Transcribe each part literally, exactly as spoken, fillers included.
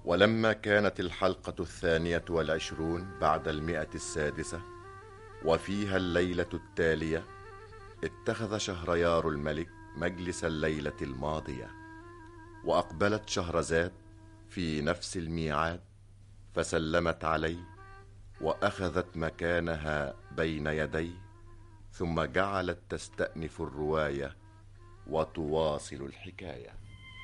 ولما كانت الحلقة الثانية والعشرون بعد المئة السادسة وفيها الليلة التالية، اتخذ شهريار الملك مجلس الليلة الماضية، وأقبلت شهرزاد في نفس الميعاد فسلمت عليه وأخذت مكانها بين يديه، ثم جعلت تستأنف الرواية وتواصل الحكاية.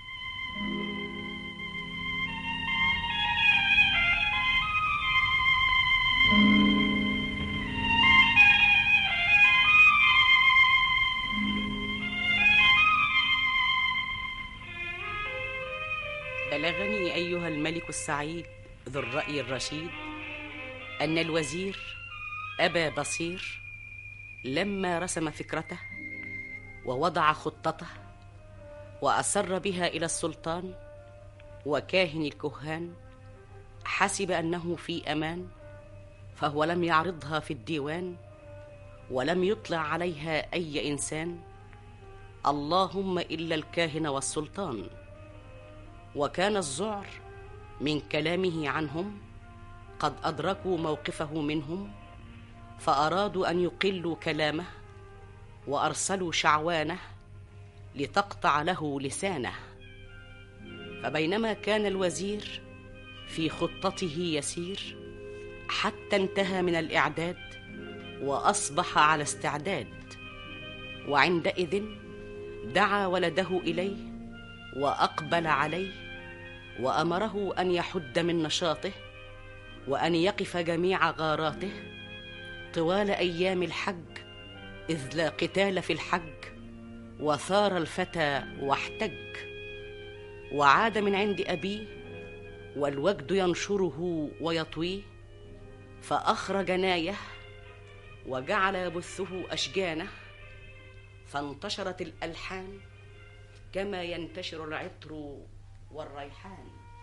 بلغني أيها الملك السعيد ذو الرأي الرشيد أن الوزير أبا بصير لما رسم فكرته ووضع خطته وأسر بها إلى السلطان وكاهن الكهان، حسب أنه في أمان، فهو لم يعرضها في الديوان ولم يطلع عليها أي إنسان، اللهم إلا الكاهن والسلطان. وكان الذعر من كلامه عنهم قد أدركوا موقفه منهم، فأرادوا أن يقلوا كلامه وأرسلوا شعوانه لتقطع له لسانه. فبينما كان الوزير في خطته يسير حتى انتهى من الإعداد وأصبح على استعداد، وعندئذ دعا ولده إليه وأقبل عليه وأمره أن يحد من نشاطه وأن يقف جميع غاراته طوال أيام الحج، إذ لا قتال في الحج، وثار الفتى واحتج. وعاد من عند أبيه والوجد ينشره ويطويه، فأخرج نايه وجعل يبثه أشجانه، فانتشرت الألحان كما ينتشر العطر والريحان.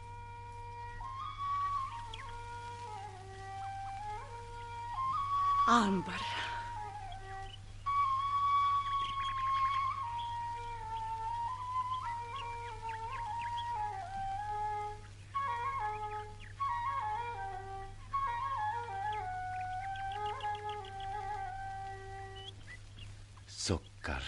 عنبر، سكر.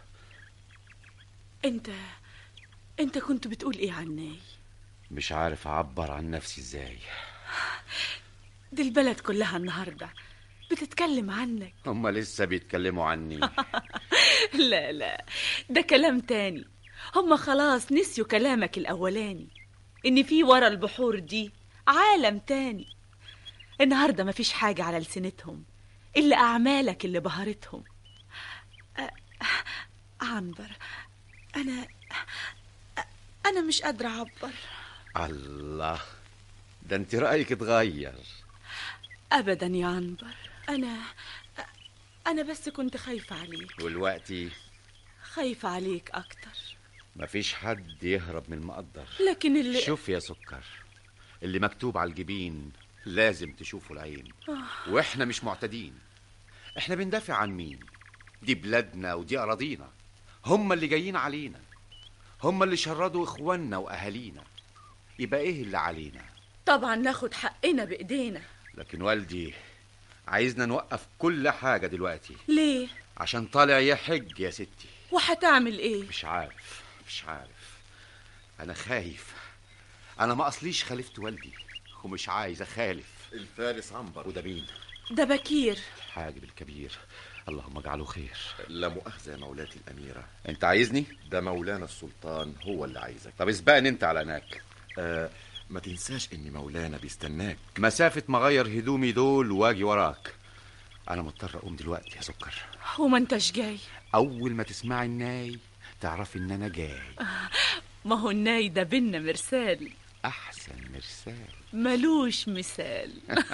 انت انت كنت بتقول ايه عني؟ مش عارف اعبر عن نفسي ازاي. دي البلد كلها النهارده بتتكلم عنك. هما لسه بيتكلموا عني؟ لا لا، ده كلام تاني. هما خلاص نسيوا كلامك الاولاني، ان في ورا البحور دي عالم تاني. النهارده مفيش حاجه على لسنتهم الا اعمالك اللي بهرتهم. أ... عنبر، انا انا مش قادره اعبر. الله، ده انت رايك اتغير. ابدا يا عنبر، انا انا بس كنت خايفه عليك. والوقتي خايفه عليك اكتر. مفيش حد يهرب من المقدر. لكن اللي شوف يا سكر، اللي مكتوب على الجبين لازم تشوفه العين. آه. واحنا مش معتدين، احنا بندافع عن مين؟ دي بلادنا ودي اراضينا. هم اللي جايين علينا، هم اللي شردوا اخواننا واهالينا، يبقى ايه اللي علينا؟ طبعا ناخد حقنا بايدينا. لكن والدي عايزنا نوقف كل حاجة دلوقتي. ليه؟ عشان طالع يحج يا ستي. وهتعمل ايه؟ مش عارف مش عارف انا خايف. انا ما اصليش خالفت والدي ومش عايز اخالف. الفارس عنبر. وده مين؟ ده بكير، حاجب الكبير، اللهم اجعله خير. لا مؤاخذة يا مولاتي الأميرة. انت عايزني؟ ده مولانا السلطان هو اللي عايزك. طب اسبقني انت على هناك. آه ما تنساش ان مولانا بيستناك. مسافة ما غير هدومي دول واجي وراك. انا مضطر اقوم دلوقتي يا سكر. وما انتش جاي؟ اول ما تسمعي الناي تعرفي ان انا جاي. ما هو الناي ده بينا مرسال، احسن مرسال ملوش مثال.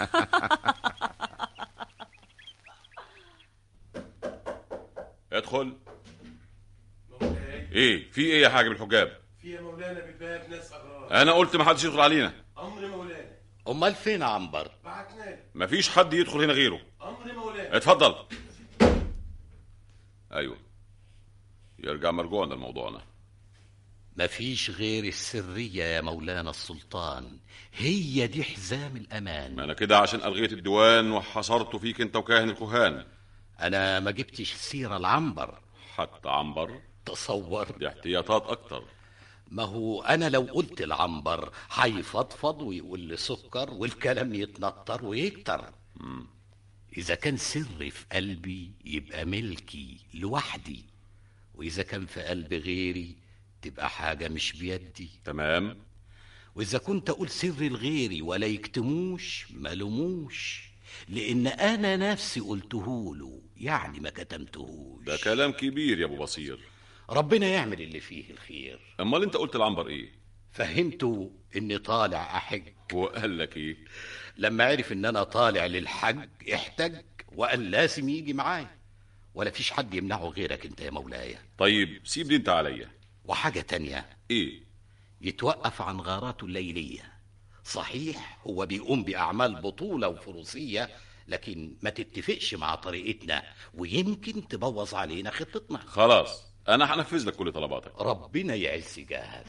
ادخل. مولاي. ايه في ايه يا حاجب الحجاب؟ في يا مولانا بالباب ناس اغراب. انا قلت ما حدش يدخل علينا. امر مولانا. امال فين عنبر؟ بعتنا له. مفيش حد يدخل هنا غيره. امر مولانا. اتفضل. ايوه، يرجع مرجوعنا لموضوعنا. مفيش غير السرية يا مولانا السلطان، هي دي حزام الأمان. ما أنا كده عشان ألغيت الديوان وحصرته فيك أنت وكاهن الكهان. أنا ما جبتش سيرة العنبر. حتى عنبر؟ تصور، دي احتياطات أكتر. ما هو أنا لو قلت العنبر هيفضفض ويقول لي سكر والكلام يتنطر ويكتر. مم. إذا كان سري في قلبي يبقى ملكي لوحدي، وإذا كان في قلب غيري تبقى حاجة مش بيدي. تمام. وإذا كنت أقول سري لغيري ولا يكتموش ملوموش، لأن أنا نفسي قلتهوله، يعني ما كتمتهوش. ده كلام كبير يا أبو بصير. ربنا يعمل اللي فيه الخير. أمال أنت قلت العنبر إيه؟ فهمته إني طالع أحج. وقال لك إيه؟ لما عرف إن أنا طالع للحج احتج وقال لازم يجي معايا، ولا فيش حد يمنعه غيرك أنت يا مولاي. طيب سيب دي أنت عليا. وحاجة تانية. إيه؟ يتوقف عن غاراته الليلية. صحيح هو بيقوم بأعمال بطولة وفروسية، لكن ما تتفقش مع طريقتنا ويمكن تبوظ علينا خطتنا. خلاص أنا هنفذ لك كل طلباتك. ربنا يعز جاهك.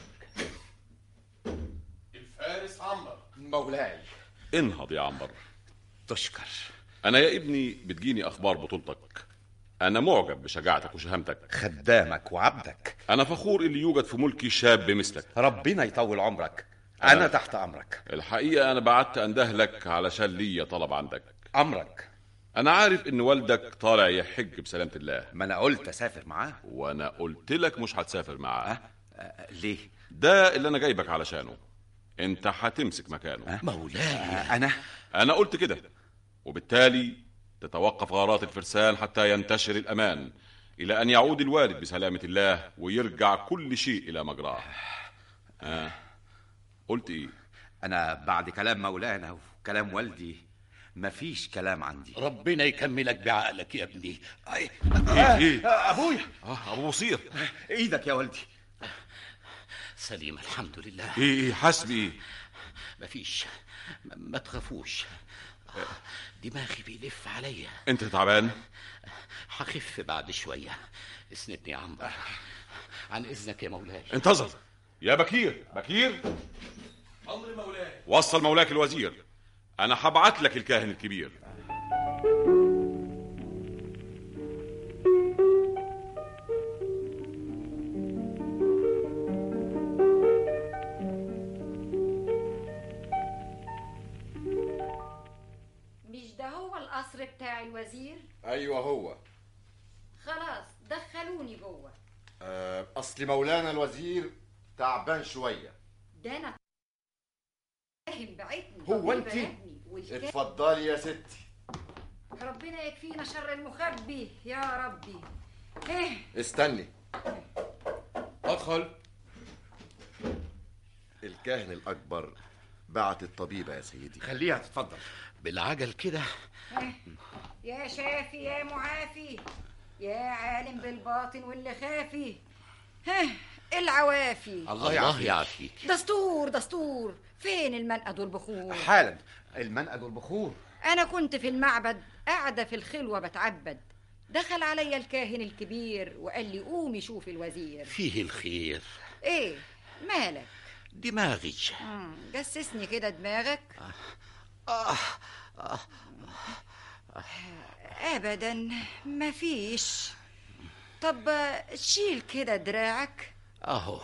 الفارس عنبر. مولاي. انهض يا عنبر. تشكر. أنا يا ابني بتجيني أخبار بطولتك. أنا معجب بشجاعتك وشهامتك. خدامك وعبدك. أنا فخور اللي يوجد في ملكي شاب مثلك. ربنا يطول عمرك. أنا, أنا تحت أمرك. الحقيقة أنا بعت أنده لك علشان ليا طلب عندك. أمرك. أنا عارف إن والدك طالع يحج بسلامة الله. ما أنا قلت أسافر معاه. وأنا قلت لك مش هتسافر معاه. أه؟ أه ليه؟ ده اللي أنا جايبك علشانه. أنت هتمسك مكانه. أه؟ مولاي. أه أنا أنا قلت كده، وبالتالي تتوقف غارات الفرسان حتى ينتشر الأمان، إلى أن يعود الوالد بسلامة الله ويرجع كل شيء إلى مجراه. آه. قلت إيه؟ أنا بعد كلام مولانا وكلام والدي مفيش كلام عندي. ربنا يكملك بعقلك يا ابني. ايه ايه ابويا؟ اه ابو بصير. ايدك يا والدي. سليم الحمد لله. ايه ايه حسبي ايه؟ مفيش، ما تخافوش. دماغي بيلف عليا. انت تعبان؟ هخف بعد شويه. اسندني يا عنبر. عن اذنك يا مولاي. انتظر يا بكير. بكير، امر مولاي. وصل مولاك الوزير، انا هبعت لك الكاهن الكبير. مش ده هو القصر بتاع الوزير؟ ايوه هو. خلاص دخلوني جوه. أه اصل مولانا الوزير تعبان شويه. ده انا فاهم بعتني. هو انت؟ اتفضلي يا ستي. ربنا يكفينا شر المخبي يا ربي. ايه استني. ادخل. الكاهن الاكبر بعت الطبيبه يا سيدي. خليها تتفضل. بالعجل كده. إيه؟ يا شافي يا معافي يا عالم بالباطن واللي خافي. ها العوافي. الله يعافيك. يعافيك. دستور دستور. فين المنقد والبخور؟ حالا المنقد والبخور. انا كنت في المعبد قاعده في الخلوه بتعبد، دخل عليا الكاهن الكبير وقال لي قومي شوفي الوزير. فيه الخير. ايه مالك؟ دماغي. مم. جسسني كده دماغك. آه. آه. آه. ابدا مفيش. طب شيل كده دراعك. اهو.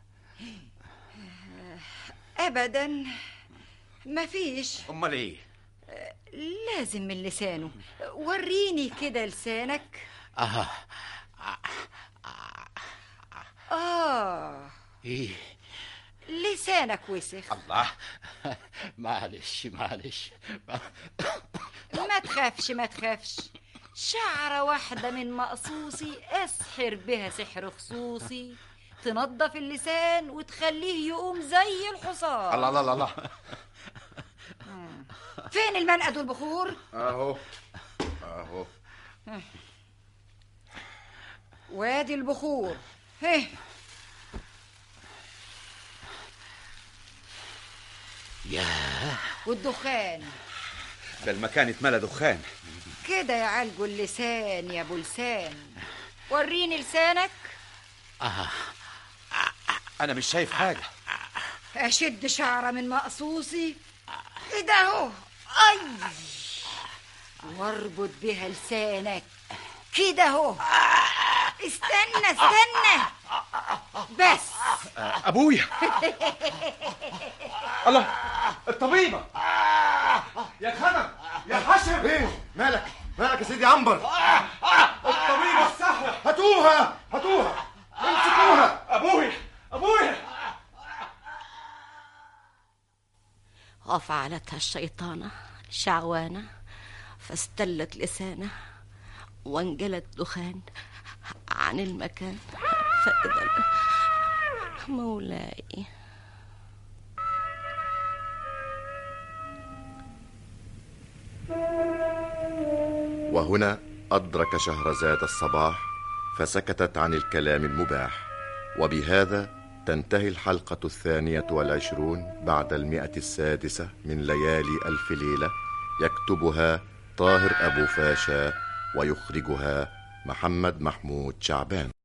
ابدا مفيش. امال ايه؟ لازم من لسانه. وريني كده لسانك. اه. اه ايه لسانك وسخ. الله. معلش معلش. ما تخافش ما تخافش. شعرة واحدة من مقصوصي اسحر بها سحر خصوصي تنظف اللسان وتخليه يقوم زي الحصان. الله الله الله. فين المنقد والبخور؟ اهو اهو. وادي البخور. هه ياه. والدخان. ده المكان اتملى دخان كده يعالجوا اللسان يا ابو لسان. وريني لسانك. آه. انا مش شايف حاجه. اشد شعره من مقصوصي كده اهو، اي، واربط بيها لسانك كده اهو. استنى استنى بس. ابويا. الله، الطبيبه يا خنم يا حشم. ايه مالك مالك يا سيدي عنبر؟ الطبيبه السهله، هاتوها هاتوها امسكوها. ابويا ابويا. وفعلتها الشيطانة شعوانة فاستلت لسانه وانجلت دخان عن المكان، فإذا مولاي. وهنا أدرك شهرزاد الصباح فسكتت عن الكلام المباح. وبهذا تنتهي الحلقة الثانية والعشرون بعد المئة السادسة من ليالي ألف ليلة، يكتبها طاهر أبو فاشا ويخرجها محمد محمود شعبان.